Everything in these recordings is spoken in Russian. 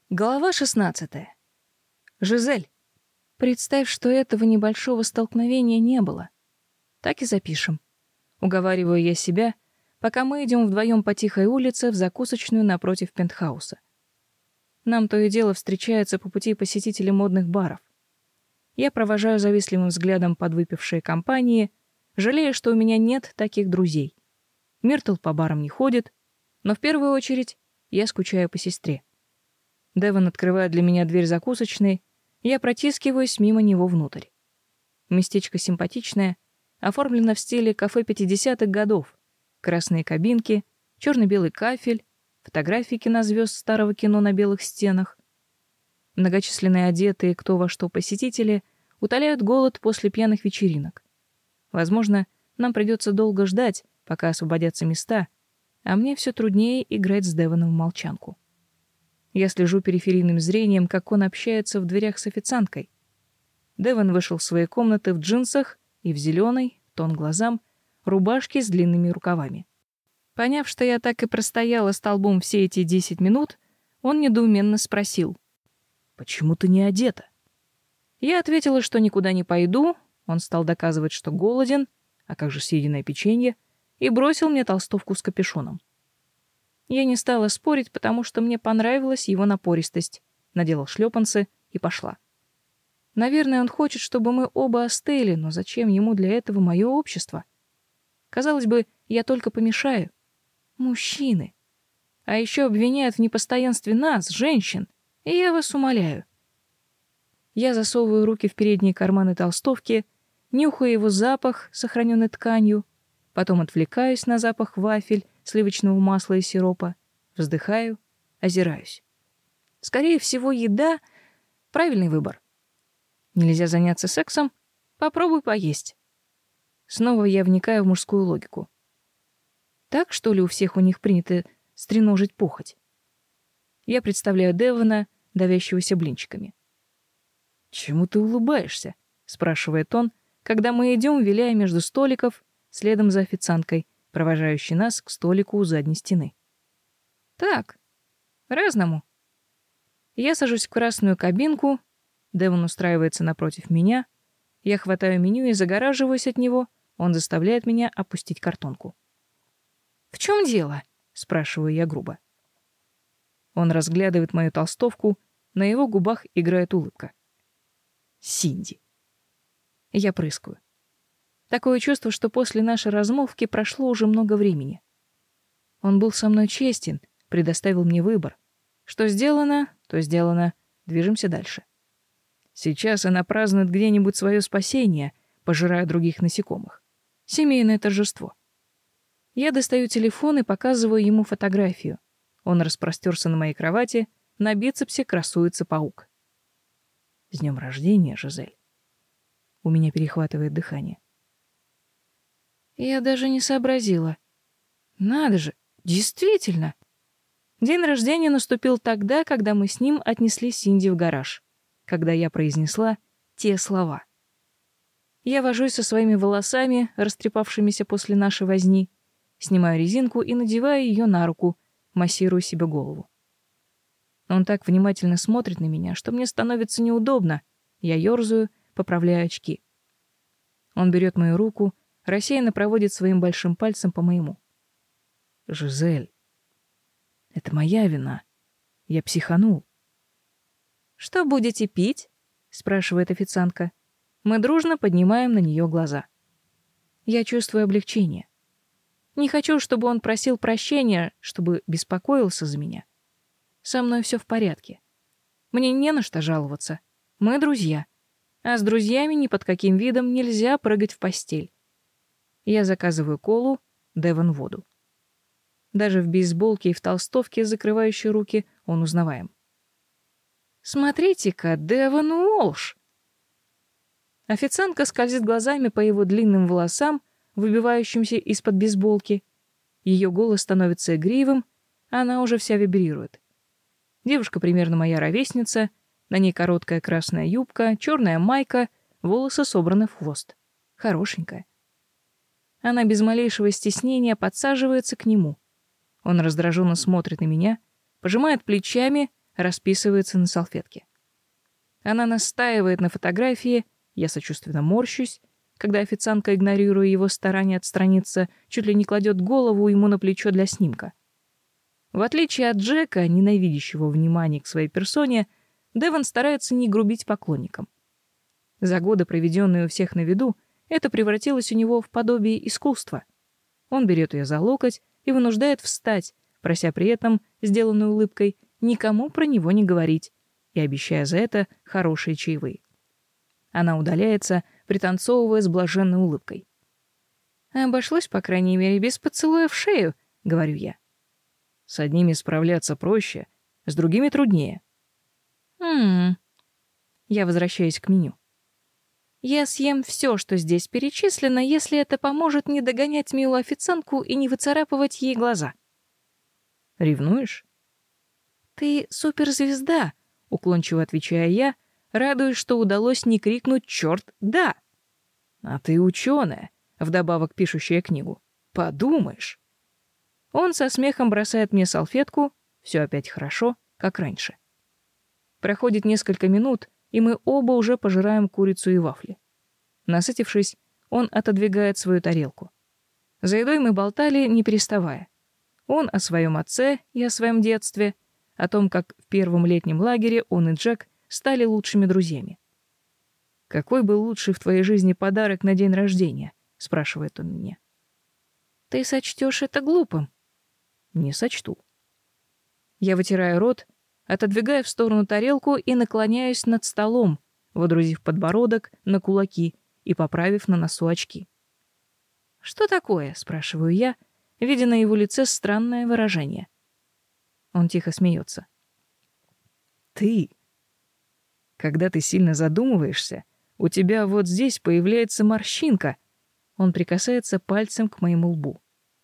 Глава 16. Жизель, представь, что этого небольшого столкновения не было. Так и запишем. Уговариваю я себя, пока мы идем вдвоем по тихой улице в закусочную напротив пентхауса. Нам то и дело встречаются по пути посетители модных баров. Я провожаю завистливым взглядом подвыпившие компании, жалея, что у меня нет таких друзей. Миртл по барам не ходит, но в первую очередь я скучаю по сестре. Девон открывает для меня дверь закусочной, я протискиваюсь мимо него внутрь. Местечко симпатичное, оформлено в стиле кафе 50-х годов. Красные кабинки, черно-белый кафель, фотографии кинозвезд старого кино на белых стенах. Многочисленные одетые кто во что посетители утоляют голод после пьяных вечеринок. Возможно, нам придется долго ждать, пока освободятся места, а мне все труднее играть с Девоном в молчанку. Я слежу периферийным зрением, как он общается в дверях с официанткой. Девон вышел в своей комнаты в джинсах и в зеленой, тон глазам, рубашке с длинными рукавами. Поняв, что я так и простояла столбом все эти 10 минут, он недоуменно спросил: «Почему ты не одета?» Я ответила, что никуда не пойду, он стал доказывать, что голоден, а как же съеденное печенье, и бросил мне толстовку с капюшоном. Я не стала спорить, потому что мне понравилась его напористость, надела шлепанцы и пошла. Наверное, он хочет, чтобы мы оба остыли, но зачем ему для этого мое общество? Казалось бы, я только помешаю. Мужчины. А еще обвиняют в непостоянстве нас, женщин, и я вас умоляю. Я засовываю руки в передние карманы толстовки, нюхаю его запах, сохраненный тканью, потом отвлекаюсь на запах вафель, сливочного масла и сиропа, вздыхаю, озираюсь. Скорее всего, еда — правильный выбор. Нельзя заняться сексом? Попробуй поесть. Снова я вникаю в мужскую логику. Так, что ли, у всех у них принято стреножить похоть? Я представляю Девона, давящегося блинчиками. «Чему ты улыбаешься?» — спрашивает он, когда мы идем, виляя между столиков, следом за официанткой, провожающей нас к столику у задней стены. «Так, разному». Я сажусь в красную кабинку, Девон устраивается напротив меня, я хватаю меню и загораживаюсь от него, он заставляет меня опустить картонку. «В чем дело?» — спрашиваю я грубо. Он разглядывает мою толстовку, на его губах играет улыбка. «Синди». Я прыскаю. Такое чувство, что после нашей размолвки прошло уже много времени. Он был со мной честен, предоставил мне выбор. Что сделано, то сделано. Движемся дальше. Сейчас она празднует где-нибудь свое спасение, пожирая других насекомых. Семейное торжество. Я достаю телефон и показываю ему фотографию. Он распростерся на моей кровати, на бицепсе красуется паук. «С днем рождения, Жизель!» У меня перехватывает дыхание. Я даже не сообразила. Надо же, действительно! День рождения наступил тогда, когда мы с ним отнесли Синди в гараж, когда я произнесла те слова. Я вожусь со своими волосами, растрепавшимися после нашей возни, снимаю резинку и надеваю ее на руку, массирую себе голову. Он так внимательно смотрит на меня, что мне становится неудобно. Я ёрзаю, поправляю очки. Он берет мою руку, рассеянно проводит своим большим пальцем по моему. «Жизель, это моя вина. Я психанул». «Что будете пить?» — спрашивает официантка. Мы дружно поднимаем на нее глаза. Я чувствую облегчение. Не хочу, чтобы он просил прощения, чтобы беспокоился за меня. Со мной все в порядке. Мне не на что жаловаться. Мы друзья. А с друзьями ни под каким видом нельзя прыгать в постель. Я заказываю колу, Девон воду. Даже в бейсболке и в толстовке, закрывающей руки, он узнаваем. «Смотрите-ка, Девон Уолш!» Официантка скользит глазами по его длинным волосам, выбивающимся из-под бейсболки. Ее голос становится игривым, а она уже вся вибрирует. Девушка примерно моя ровесница, на ней короткая красная юбка, черная майка, волосы собраны в хвост. Хорошенькая. Она без малейшего стеснения подсаживается к нему. Он раздраженно смотрит на меня, пожимает плечами, расписывается на салфетке. Она настаивает на фотографии, я сочувственно морщусь, когда официантка, игнорируя его старание отстраниться, чуть ли не кладет голову ему на плечо для снимка. В отличие от Джека, ненавидящего внимания к своей персоне, Девон старается не грубить поклонникам. За годы, проведенные у всех на виду, это превратилось у него в подобие искусства. Он берет ее за локоть и вынуждает встать, прося при этом, сделанной улыбкой, никому про него не говорить и обещая за это хорошие чаевые. Она удаляется, пританцовывая с блаженной улыбкой. «Обошлось, по крайней мере, без поцелуя в шею», — говорю я. «С одними справляться проще, с другими труднее». Я возвращаюсь к меню. «Я съем все, что здесь перечислено, если это поможет не догонять милую официантку и не выцарапывать ей глаза». «Ревнуешь?» «Ты суперзвезда», — уклончиво отвечаю я, радуясь, что удалось не крикнуть «Чёрт, да!». «А ты ученая», вдобавок пишущая книгу. «Подумаешь». Он со смехом бросает мне салфетку, все опять хорошо, как раньше. Проходит несколько минут, и мы оба уже пожираем курицу и вафли. Насытившись, он отодвигает свою тарелку. За едой мы болтали, не переставая. Он о своем отце и о своем детстве, о том, как в первом летнем лагере он и Джек стали лучшими друзьями. «Какой был лучший в твоей жизни подарок на день рождения?» — спрашивает он меня. «Ты сочтешь это глупым?» «Не сочту». Я вытираю рот, отодвигаю в сторону тарелку и наклоняюсь над столом, водрузив подбородок на кулаки и поправив на носу очки. «Что такое?» — спрашиваю я, видя на его лице странное выражение. Он тихо смеется. «Ты. Когда ты сильно задумываешься, у тебя вот здесь появляется морщинка». Он прикасается пальцем к моему лбу.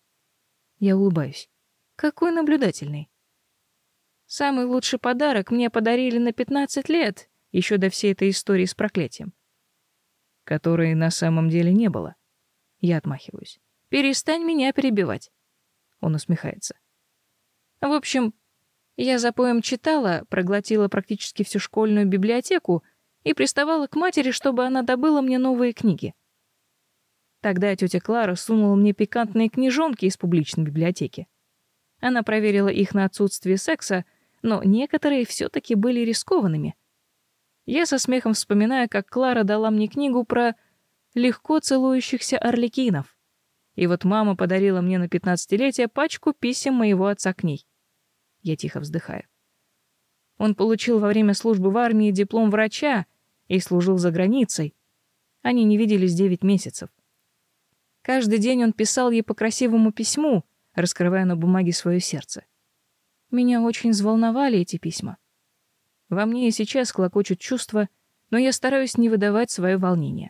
Я улыбаюсь. «Какой наблюдательный». «Самый лучший подарок мне подарили на 15 лет, еще до всей этой истории с проклятием». «Которой на самом деле не было». Я отмахиваюсь. «Перестань меня перебивать». Он усмехается. «В общем, я за поем читала, проглотила практически всю школьную библиотеку и приставала к матери, чтобы она добыла мне новые книги. Тогда тетя Клара сунула мне пикантные книжонки из публичной библиотеки. Она проверила их на отсутствие секса, но некоторые все-таки были рискованными. Я со смехом вспоминаю, как Клара дала мне книгу про легко целующихся арлекинов. И вот мама подарила мне на 15-летие пачку писем моего отца к ней. Я тихо вздыхаю. Он получил во время службы в армии диплом врача и служил за границей. Они не виделись 9 месяцев. Каждый день он писал ей по красивому письму, раскрывая на бумаге свое сердце. Меня очень взволновали эти письма. Во мне и сейчас клокочут чувства, но я стараюсь не выдавать свое волнение.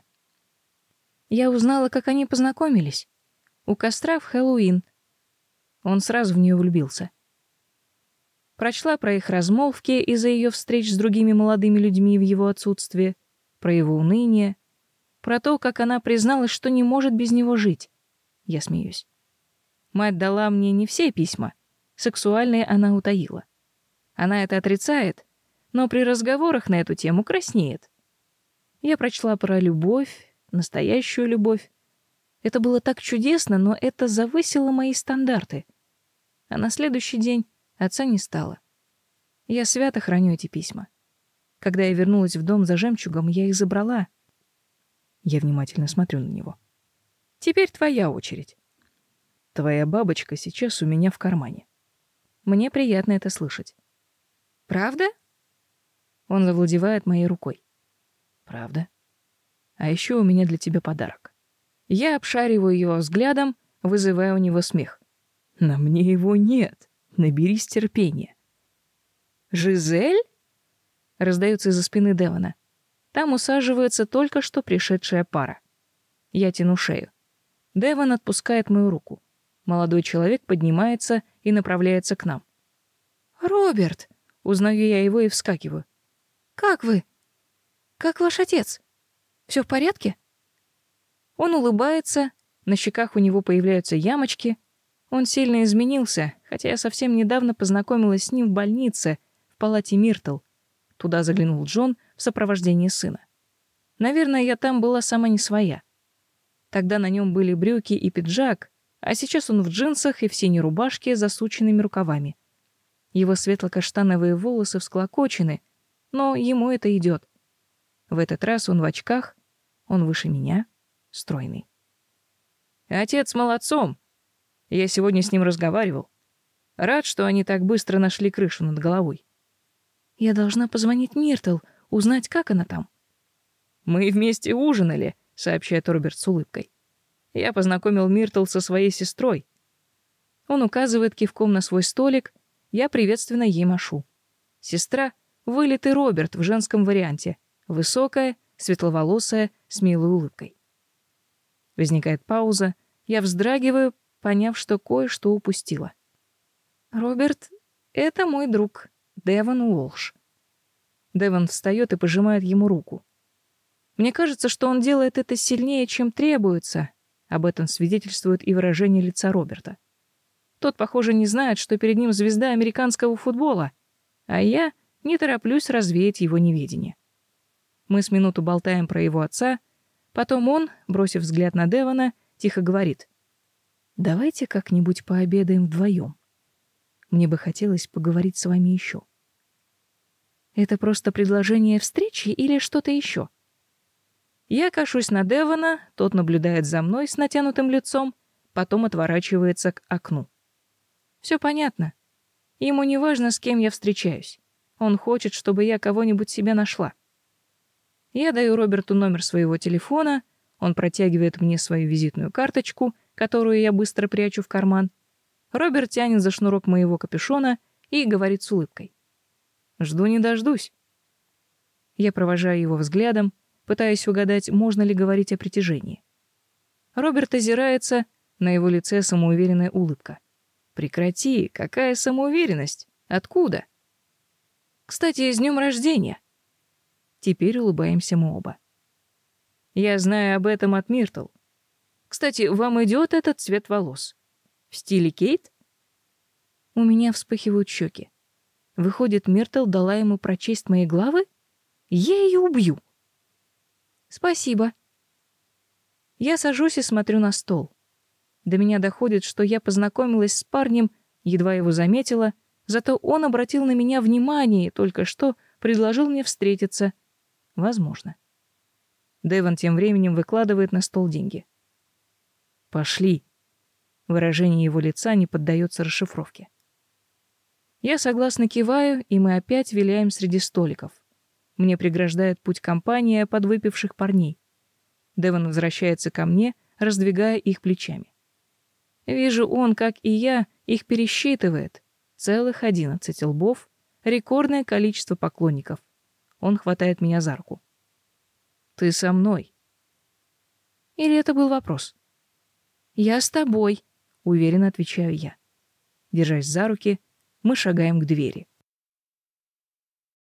Я узнала, как они познакомились. У костра в Хэллоуин. Он сразу в нее влюбился. Прочла про их размолвки из-за ее встреч с другими молодыми людьми в его отсутствие, про его уныние, про то, как она призналась, что не может без него жить. Я смеюсь. Мать дала мне не все письма. Сексуальные она утаила. Она это отрицает, но при разговорах на эту тему краснеет. Я прочла про любовь, настоящую любовь. Это было так чудесно, но это завысило мои стандарты. А на следующий день отца не стало. Я свято храню эти письма. Когда я вернулась в дом за жемчугом, я их забрала. Я внимательно смотрю на него. Теперь твоя очередь. Твоя бабочка сейчас у меня в кармане. Мне приятно это слышать. Правда? Он завладевает моей рукой. Правда? А еще у меня для тебя подарок. Я обшариваю его взглядом, вызывая у него смех. На мне его нет. Наберись терпения. «Жизель?» — раздается из-за спины Девона. Там усаживается только что пришедшая пара. Я тяну шею. Девон отпускает мою руку. Молодой человек поднимается и направляется к нам. «Роберт!» — узнаю я его и вскакиваю. «Как вы? Как ваш отец? Все в порядке?» Он улыбается, на щеках у него появляются ямочки. Он сильно изменился, хотя я совсем недавно познакомилась с ним в больнице, в палате Миртл. Туда заглянул Джон в сопровождении сына. Наверное, я там была сама не своя. Тогда на нем были брюки и пиджак, а сейчас он в джинсах и в синей рубашке с засученными рукавами. Его светло-каштановые волосы всклокочены, но ему это идет. В этот раз он в очках, он выше меня, стройный. Отец молодцом. Я сегодня с ним разговаривал. Рад, что они так быстро нашли крышу над головой. Я должна позвонить Миртл, узнать, как она там. Мы вместе ужинали, сообщает Роберт с улыбкой. Я познакомил Миртл со своей сестрой. Он указывает кивком на свой столик, я приветственно ей машу. Сестра — вылитый Роберт в женском варианте. Высокая, светловолосая, с милой улыбкой. Возникает пауза, я вздрагиваю, поняв, что кое-что упустила. «Роберт — это мой друг, Девон Уолш». Девон встает и пожимает ему руку. Мне кажется, что он делает это сильнее, чем требуется. Об этом свидетельствует и выражение лица Роберта. Тот, похоже, не знает, что перед ним звезда американского футбола, а я не тороплюсь развеять его неведение. Мы с минуту болтаем про его отца, потом он, бросив взгляд на Девона, тихо говорит: «Давайте как-нибудь пообедаем вдвоем. Мне бы хотелось поговорить с вами еще». Это просто предложение встречи или что-то еще? Я кашусь на Девона, тот наблюдает за мной с натянутым лицом, потом отворачивается к окну. Все понятно. Ему не важно, с кем я встречаюсь. Он хочет, чтобы я кого-нибудь себе нашла. Я даю Роберту номер своего телефона, он протягивает мне свою визитную карточку, которую я быстро прячу в карман. Роберт тянет за шнурок моего капюшона и говорит с улыбкой: «Жду не дождусь». Я провожаю его взглядом, пытаясь угадать, можно ли говорить о притяжении. Роберт озирается, на его лице самоуверенная улыбка. «Прекрати, какая самоуверенность? Откуда?» «Кстати, с днем рождения!» Теперь улыбаемся мы оба. «Я знаю об этом от Миртл. Кстати, вам идет этот цвет волос? В стиле Кейт?» У меня вспыхивают щеки. Выходит, Миртл дала ему прочесть мои главы? Я ее убью. «Спасибо». Я сажусь и смотрю на стол. До меня доходит, что я познакомилась с парнем, едва его заметила, зато он обратил на меня внимание и только что предложил мне встретиться. Возможно. Девон тем временем выкладывает на стол деньги. «Пошли». Выражение его лица не поддается расшифровке. Я согласно киваю, и мы опять виляем среди столиков. Мне преграждает путь компания подвыпивших парней. Девон возвращается ко мне, раздвигая их плечами. Вижу, он, как и я, их пересчитывает. Целых 11 лбов, рекордное количество поклонников. Он хватает меня за руку. «Ты со мной?» Или это был вопрос? «Я с тобой», — уверенно отвечаю я. Держась за руки, мы шагаем к двери.